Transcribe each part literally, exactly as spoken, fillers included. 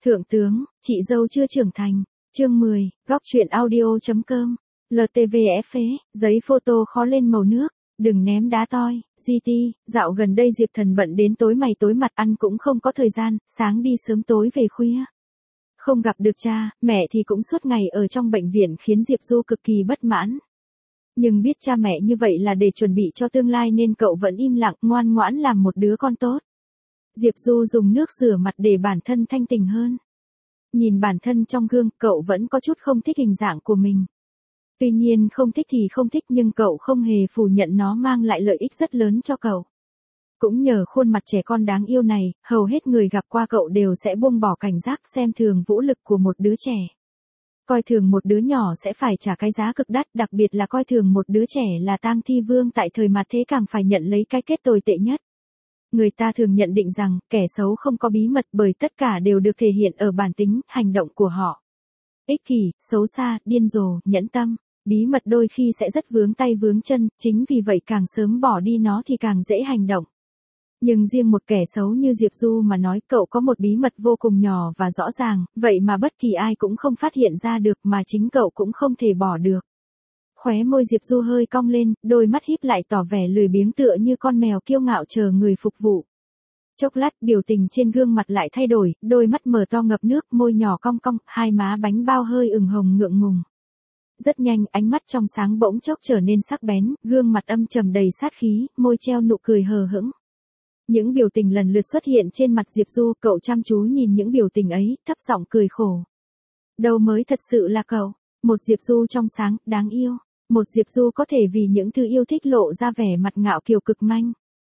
Thượng tướng, chị dâu chưa trưởng thành. Chương mười, góc truyện audio.com. lờ tê vê ép phế, giấy photo khó lên màu nước. Đừng ném đá toi. giê tê, dạo gần đây Diệp Thần bận đến tối mày tối mặt, ăn cũng không có thời gian, sáng đi sớm tối về khuya. Không gặp được cha, mẹ thì cũng suốt ngày ở trong bệnh viện khiến Diệp Du cực kỳ bất mãn. Nhưng biết cha mẹ như vậy là để chuẩn bị cho tương lai nên cậu vẫn im lặng ngoan ngoãn làm một đứa con tốt. Diệp Du dùng nước rửa mặt để bản thân thanh tỉnh hơn. Nhìn bản thân trong gương, cậu vẫn có chút không thích hình dạng của mình. Tuy nhiên không thích thì không thích, nhưng cậu không hề phủ nhận nó mang lại lợi ích rất lớn cho cậu. Cũng nhờ khuôn mặt trẻ con đáng yêu này, hầu hết người gặp qua cậu đều sẽ buông bỏ cảnh giác, xem thường vũ lực của một đứa trẻ. Coi thường một đứa nhỏ sẽ phải trả cái giá cực đắt, đặc biệt là coi thường một đứa trẻ là tang thi vương tại thời mà thế càng phải nhận lấy cái kết tồi tệ nhất. Người ta thường nhận định rằng, kẻ xấu không có bí mật bởi tất cả đều được thể hiện ở bản tính, hành động của họ. Ích kỷ, xấu xa, điên rồ, nhẫn tâm. Bí mật đôi khi sẽ rất vướng tay vướng chân, chính vì vậy càng sớm bỏ đi nó thì càng dễ hành động. Nhưng riêng một kẻ xấu như Diệp Du mà nói, cậu có một bí mật vô cùng nhỏ và rõ ràng, vậy mà bất kỳ ai cũng không phát hiện ra được, mà chính cậu cũng không thể bỏ được. Khóe môi Diệp Du hơi cong lên, đôi mắt híp lại tỏ vẻ lười biếng tựa như con mèo kiêu ngạo chờ người phục vụ. Chốc lát biểu tình trên gương mặt lại thay đổi, đôi mắt mở to ngập nước, môi nhỏ cong cong, hai má bánh bao hơi ửng hồng ngượng ngùng. Rất nhanh, ánh mắt trong sáng bỗng chốc trở nên sắc bén, gương mặt âm trầm đầy sát khí, môi treo nụ cười hờ hững. Những biểu tình lần lượt xuất hiện trên mặt Diệp Du, cậu chăm chú nhìn những biểu tình ấy, thấp giọng cười khổ. Đâu mới thật sự là cậu, một Diệp Du trong sáng, đáng yêu, một Diệp Du có thể vì những thứ yêu thích lộ ra vẻ mặt ngạo kiều cực manh.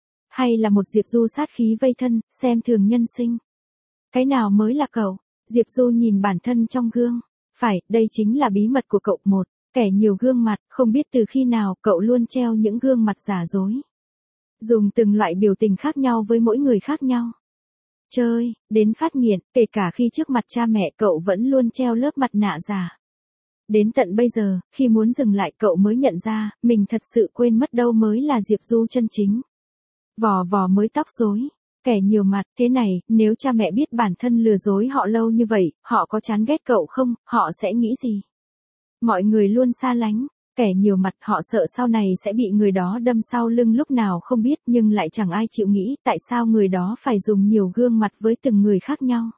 Hay là một Diệp Du sát khí vây thân, xem thường nhân sinh. Cái nào mới là cậu? Diệp Du nhìn bản thân trong gương. Phải, đây chính là bí mật của cậu. Một, kẻ nhiều gương mặt, không biết từ khi nào cậu luôn treo những gương mặt giả dối. Dùng từng loại biểu tình khác nhau với mỗi người khác nhau. Chơi, đến phát nghiện, kể cả khi trước mặt cha mẹ cậu vẫn luôn treo lớp mặt nạ giả. Đến tận bây giờ, khi muốn dừng lại cậu mới nhận ra, mình thật sự quên mất đâu mới là Diệp Du chân chính. Vò vò mới tóc rối, kẻ nhiều mặt, thế này, nếu cha mẹ biết bản thân lừa dối họ lâu như vậy, họ có chán ghét cậu không, họ sẽ nghĩ gì? Mọi người luôn xa lánh, kẻ nhiều mặt, họ sợ sau này sẽ bị người đó đâm sau lưng lúc nào không biết, nhưng lại chẳng ai chịu nghĩ tại sao người đó phải dùng nhiều gương mặt với từng người khác nhau.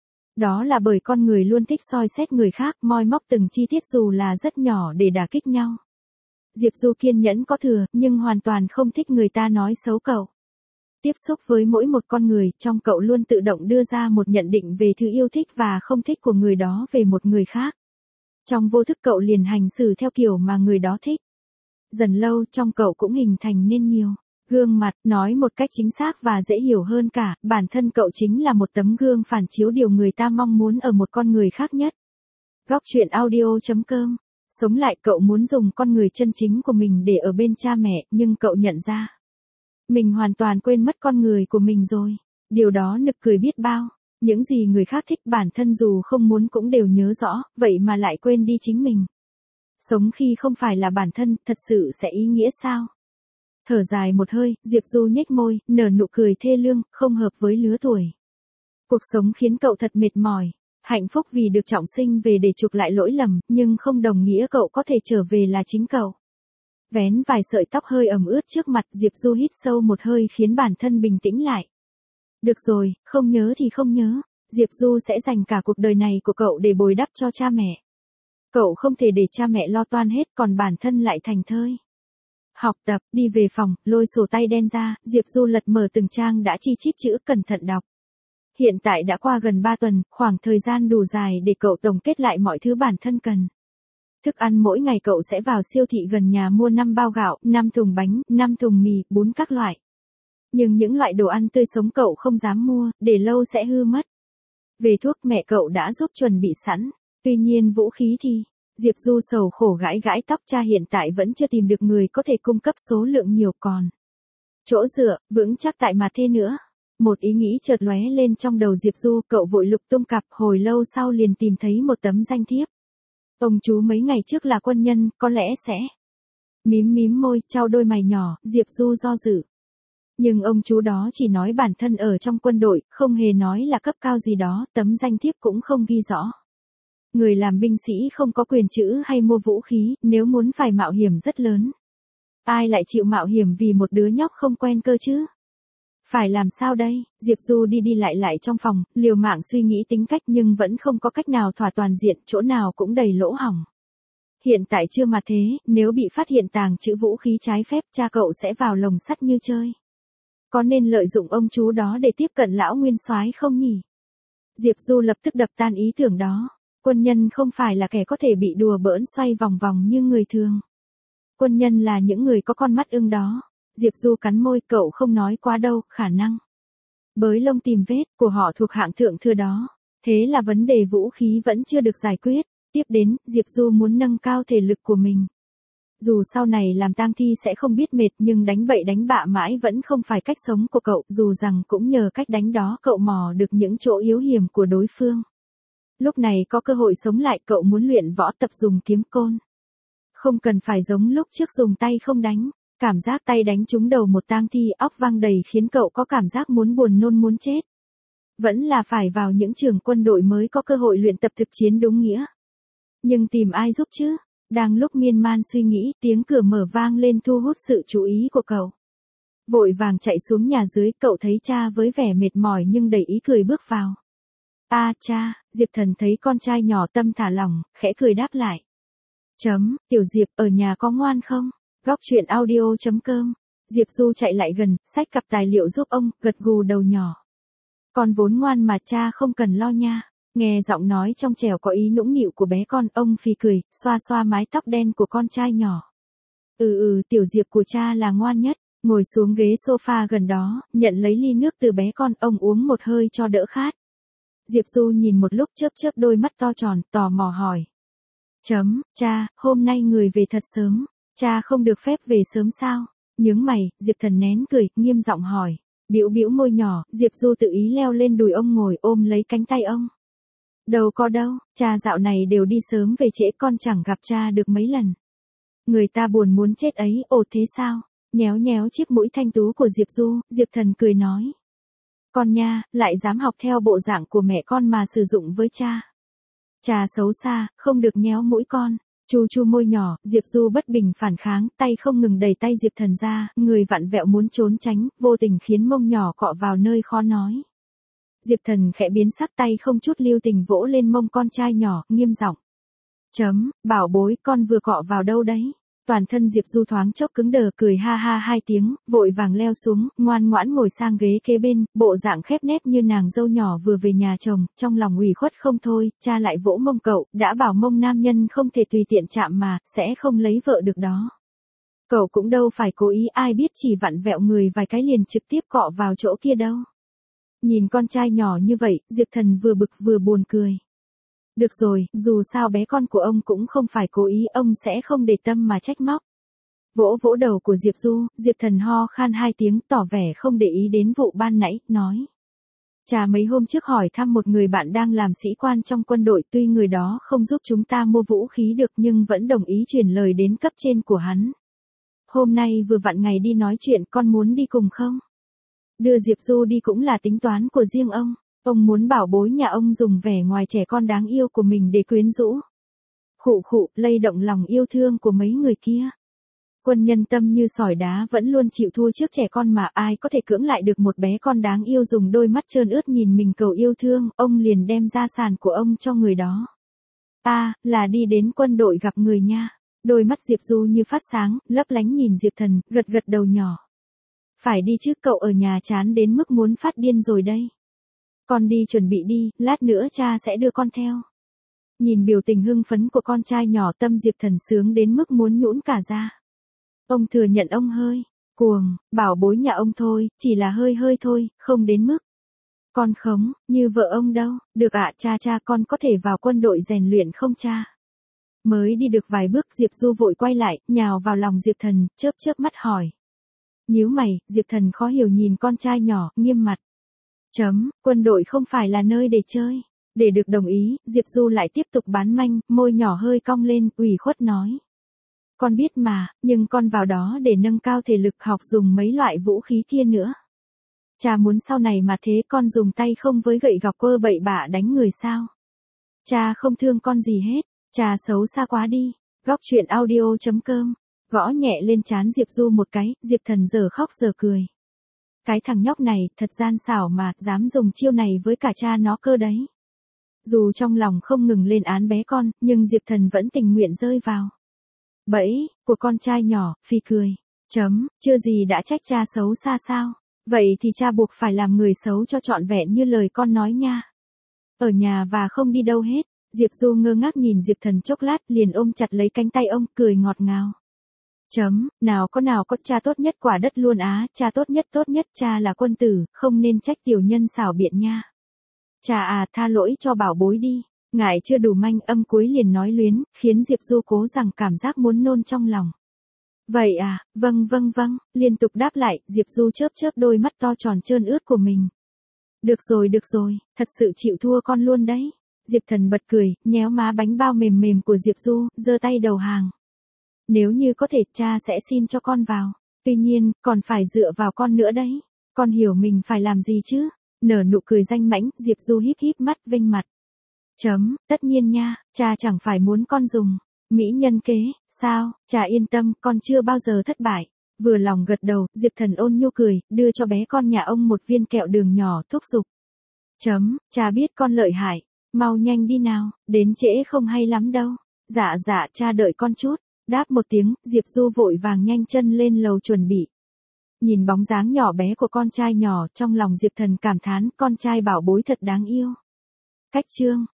Đó là bởi con người luôn thích soi xét người khác, moi móc từng chi tiết dù là rất nhỏ để đả kích nhau. Diệp Du kiên nhẫn có thừa, nhưng hoàn toàn không thích người ta nói xấu cậu. Tiếp xúc với mỗi một con người, trong cậu luôn tự động đưa ra một nhận định về thứ yêu thích và không thích của người đó về một người khác. Trong vô thức cậu liền hành xử theo kiểu mà người đó thích. Dần lâu trong cậu cũng hình thành nên nhiều gương mặt, nói một cách chính xác và dễ hiểu hơn cả, bản thân cậu chính là một tấm gương phản chiếu điều người ta mong muốn ở một con người khác nhất. Góc truyện audio.com. Sống lại, cậu muốn dùng con người chân chính của mình để ở bên cha mẹ, nhưng cậu nhận ra mình hoàn toàn quên mất con người của mình rồi. Điều đó nực cười biết bao. Những gì người khác thích bản thân dù không muốn cũng đều nhớ rõ, vậy mà lại quên đi chính mình. Sống khi không phải là bản thân, thật sự sẽ ý nghĩa sao? Thở dài một hơi, Diệp Du nhếch môi, nở nụ cười thê lương, không hợp với lứa tuổi. Cuộc sống khiến cậu thật mệt mỏi. Hạnh phúc vì được trọng sinh về để chuộc lại lỗi lầm, nhưng không đồng nghĩa cậu có thể trở về là chính cậu. Vén vài sợi tóc hơi ẩm ướt trước mặt, Diệp Du hít sâu một hơi khiến bản thân bình tĩnh lại. Được rồi, không nhớ thì không nhớ. Diệp Du sẽ dành cả cuộc đời này của cậu để bồi đắp cho cha mẹ. Cậu không thể để cha mẹ lo toan hết, còn bản thân lại thành thơi. Học tập, đi về phòng, lôi sổ tay đen ra, Diệp Du lật mở từng trang đã chi chít chữ, cẩn thận đọc. Hiện tại đã qua gần ba tuần, khoảng thời gian đủ dài để cậu tổng kết lại mọi thứ bản thân cần. Thức ăn mỗi ngày cậu sẽ vào siêu thị gần nhà mua năm bao gạo, năm thùng bánh, năm thùng mì, bún các loại. Nhưng những loại đồ ăn tươi sống cậu không dám mua, để lâu sẽ hư mất. Về thuốc, mẹ cậu đã giúp chuẩn bị sẵn. Tuy nhiên vũ khí thì, Diệp Du sầu khổ gãi gãi tóc, cha hiện tại vẫn chưa tìm được người có thể cung cấp số lượng nhiều, còn chỗ dựa, vững chắc tại mà thế nữa. Một ý nghĩ chợt lóe lên trong đầu Diệp Du, cậu vội lục tung cặp, hồi lâu sau liền tìm thấy một tấm danh thiếp. Ông chú mấy ngày trước là quân nhân, có lẽ sẽ. Mím mím môi, trao đôi mày nhỏ, Diệp Du do dự. Nhưng ông chú đó chỉ nói bản thân ở trong quân đội, không hề nói là cấp cao gì đó, tấm danh thiếp cũng không ghi rõ. Người làm binh sĩ không có quyền trữ hay mua vũ khí, nếu muốn phải mạo hiểm rất lớn. Ai lại chịu mạo hiểm vì một đứa nhóc không quen cơ chứ? Phải làm sao đây? Diệp Du đi đi lại lại trong phòng, liều mạng suy nghĩ tính cách nhưng vẫn không có cách nào thỏa toàn diện, chỗ nào cũng đầy lỗ hổng. Hiện tại chưa mà thế, nếu bị phát hiện tàng trữ vũ khí trái phép, cha cậu sẽ vào lồng sắt như chơi. Có nên lợi dụng ông chú đó để tiếp cận lão nguyên soái không nhỉ? Diệp Du lập tức đập tan ý tưởng đó. Quân nhân không phải là kẻ có thể bị đùa bỡn xoay vòng vòng như người thường. Quân nhân là những người có con mắt ưng đó. Diệp Du cắn môi, cậu không nói quá đâu, khả năng bới lông tìm vết của họ thuộc hạng thượng thừa đó. Thế là vấn đề vũ khí vẫn chưa được giải quyết. Tiếp đến, Diệp Du muốn nâng cao thể lực của mình. Dù sau này làm tang thi sẽ không biết mệt nhưng đánh bậy đánh bạ mãi vẫn không phải cách sống của cậu, dù rằng cũng nhờ cách đánh đó cậu mò được những chỗ yếu hiểm của đối phương. Lúc này có cơ hội sống lại, cậu muốn luyện võ tập dùng kiếm côn. Không cần phải giống lúc trước dùng tay không đánh. Cảm giác tay đánh trúng đầu một tang thi óc văng đầy khiến cậu có cảm giác muốn buồn nôn muốn chết. Vẫn là phải vào những trường quân đội mới có cơ hội luyện tập thực chiến đúng nghĩa. Nhưng tìm ai giúp chứ? Đang lúc miên man suy nghĩ, tiếng cửa mở vang lên thu hút sự chú ý của cậu. Vội vàng chạy xuống nhà dưới, cậu thấy cha với vẻ mệt mỏi nhưng đầy ý cười bước vào. A à, cha, Diệp Thần thấy con trai nhỏ tâm thả lỏng, khẽ cười đáp lại. Chấm, tiểu Diệp, ở nhà có ngoan không? Góc truyện audio chấm com. Diệp Du chạy lại gần, xách cặp tài liệu giúp ông, gật gù đầu nhỏ. Con vốn ngoan mà cha không cần lo nha. Nghe giọng nói trong trẻo có ý nũng nịu của bé con, ông phì cười, xoa xoa mái tóc đen của con trai nhỏ. Ừ ừ, tiểu Diệp của cha là ngoan nhất. Ngồi xuống ghế sofa gần đó, nhận lấy ly nước từ bé con, ông uống một hơi cho đỡ khát. Diệp Du nhìn một lúc chớp chớp đôi mắt to tròn, tò mò hỏi. Chấm, cha, hôm nay người về thật sớm. Cha không được phép về sớm sao? Nhướng mày, Diệp Thần nén cười, nghiêm giọng hỏi. Bĩu bĩu môi nhỏ, Diệp Du tự ý leo lên đùi ông ngồi ôm lấy cánh tay ông. Đâu có đâu, cha dạo này đều đi sớm về trễ, con chẳng gặp cha được mấy lần. Người ta buồn muốn chết ấy, ồ thế sao? Nhéo nhéo chiếc mũi thanh tú của Diệp Du, Diệp Thần cười nói. Con nha, lại dám học theo bộ dạng của mẹ con mà sử dụng với cha. Cha xấu xa, không được nhéo mũi con. Chu chu môi nhỏ, Diệp Du bất bình phản kháng, tay không ngừng đẩy tay Diệp Thần ra, người vặn vẹo muốn trốn tránh, vô tình khiến mông nhỏ cọ vào nơi khó nói. Diệp Thần khẽ biến sắc, tay không chút lưu tình vỗ lên mông con trai nhỏ, nghiêm giọng. Chấm, bảo bối, con vừa cọ vào đâu đấy? Toàn thân Diệp Du thoáng chốc cứng đờ, cười ha ha hai tiếng, vội vàng leo xuống, ngoan ngoãn ngồi sang ghế kế bên, bộ dạng khép nép như nàng dâu nhỏ vừa về nhà chồng, trong lòng ủy khuất không thôi, cha lại vỗ mông cậu, đã bảo mông nam nhân không thể tùy tiện chạm mà, sẽ không lấy vợ được đó. Cậu cũng đâu phải cố ý, ai biết chỉ vặn vẹo người vài cái liền trực tiếp cọ vào chỗ kia đâu. Nhìn con trai nhỏ như vậy, Diệp Thần vừa bực vừa buồn cười. Được rồi, dù sao bé con của ông cũng không phải cố ý, ông sẽ không để tâm mà trách móc. Vỗ vỗ đầu của Diệp Du, Diệp Thần ho khan hai tiếng, tỏ vẻ không để ý đến vụ ban nãy, nói. Cha mấy hôm trước hỏi thăm một người bạn đang làm sĩ quan trong quân đội, tuy người đó không giúp chúng ta mua vũ khí được nhưng vẫn đồng ý truyền lời đến cấp trên của hắn. Hôm nay vừa vặn ngày đi nói chuyện, con muốn đi cùng không? Đưa Diệp Du đi cũng là tính toán của riêng ông. Ông muốn bảo bối nhà ông dùng vẻ ngoài trẻ con đáng yêu của mình để quyến rũ. Khụ khụ, lay động lòng yêu thương của mấy người kia. Quân nhân tâm như sỏi đá vẫn luôn chịu thua trước trẻ con mà ai có thể cưỡng lại được một bé con đáng yêu dùng đôi mắt trơn ướt nhìn mình cầu yêu thương, ông liền đem gia sản của ông cho người đó. A, à, là đi đến quân đội gặp người nha. Đôi mắt Diệp Du như phát sáng, lấp lánh nhìn Diệp Thần, gật gật đầu nhỏ. Phải đi chứ, cậu ở nhà chán đến mức muốn phát điên rồi đây. Con đi chuẩn bị đi, lát nữa cha sẽ đưa con theo. Nhìn biểu tình hưng phấn của con trai nhỏ, tâm Diệp Thần sướng đến mức muốn nhũn cả ra. Ông thừa nhận ông hơi cuồng, bảo bối nhà ông thôi, chỉ là hơi hơi thôi, không đến mức. Con khống, như vợ ông đâu, được ạ. Cha cha con có thể vào quân đội rèn luyện không cha? Mới đi được vài bước Diệp Du vội quay lại, nhào vào lòng Diệp Thần, chớp chớp mắt hỏi. Nhíu mày, Diệp Thần khó hiểu nhìn con trai nhỏ, nghiêm mặt. Chấm, quân đội không phải là nơi để chơi. Để được đồng ý, Diệp Du lại tiếp tục bán manh, môi nhỏ hơi cong lên, ủy khuất nói. Con biết mà, nhưng con vào đó để nâng cao thể lực học dùng mấy loại vũ khí kia nữa. Cha muốn sau này mà thế con dùng tay không với gậy gọc quơ bậy bạ đánh người sao? Cha không thương con gì hết, cha xấu xa quá đi. Góc truyện audio chấm com, gõ nhẹ lên trán Diệp Du một cái, Diệp Thần giờ khóc giờ cười. Cái thằng nhóc này thật gian xảo mà, dám dùng chiêu này với cả cha nó cơ đấy. Dù trong lòng không ngừng lên án bé con, nhưng Diệp Thần vẫn tình nguyện rơi vào bẫy của con trai nhỏ, phì cười. Chấm, chưa gì đã trách cha xấu xa sao? Vậy thì cha buộc phải làm người xấu cho trọn vẹn như lời con nói nha. Ở nhà và không đi đâu hết. Diệp Du ngơ ngác nhìn Diệp Thần chốc lát, liền ôm chặt lấy cánh tay ông, cười ngọt ngào. Chấm, nào có nào có, cha tốt nhất quả đất luôn á, cha tốt nhất tốt nhất, cha là quân tử, không nên trách tiểu nhân xảo biện nha. Cha à, tha lỗi cho bảo bối đi. Ngại chưa đủ manh, âm cuối liền nói luyến, khiến Diệp Du cố rằng cảm giác muốn nôn trong lòng. Vậy à, vâng vâng vâng, liên tục đáp lại, Diệp Du chớp chớp đôi mắt to tròn trơn ướt của mình. Được rồi được rồi, thật sự chịu thua con luôn đấy. Diệp Thần bật cười, nhéo má bánh bao mềm mềm của Diệp Du, giơ tay đầu hàng. Nếu như có thể, cha sẽ xin cho con vào. Tuy nhiên, còn phải dựa vào con nữa đấy. Con hiểu mình phải làm gì chứ? Nở nụ cười danh mãnh, Diệp Du híp híp mắt vênh mặt. Chấm, tất nhiên nha, cha chẳng phải muốn con dùng mỹ nhân kế, sao? Cha yên tâm, con chưa bao giờ thất bại. Vừa lòng gật đầu, Diệp Thần ôn nhu cười, đưa cho bé con nhà ông một viên kẹo đường nhỏ, thúc giục. Chấm, cha biết con lợi hại. Mau nhanh đi nào, đến trễ không hay lắm đâu. Dạ dạ, cha đợi con chút. Đáp một tiếng, Diệp Du vội vàng nhanh chân lên lầu chuẩn bị. Nhìn bóng dáng nhỏ bé của con trai nhỏ, trong lòng Diệp Thần cảm thán, con trai bảo bối thật đáng yêu. Cách chương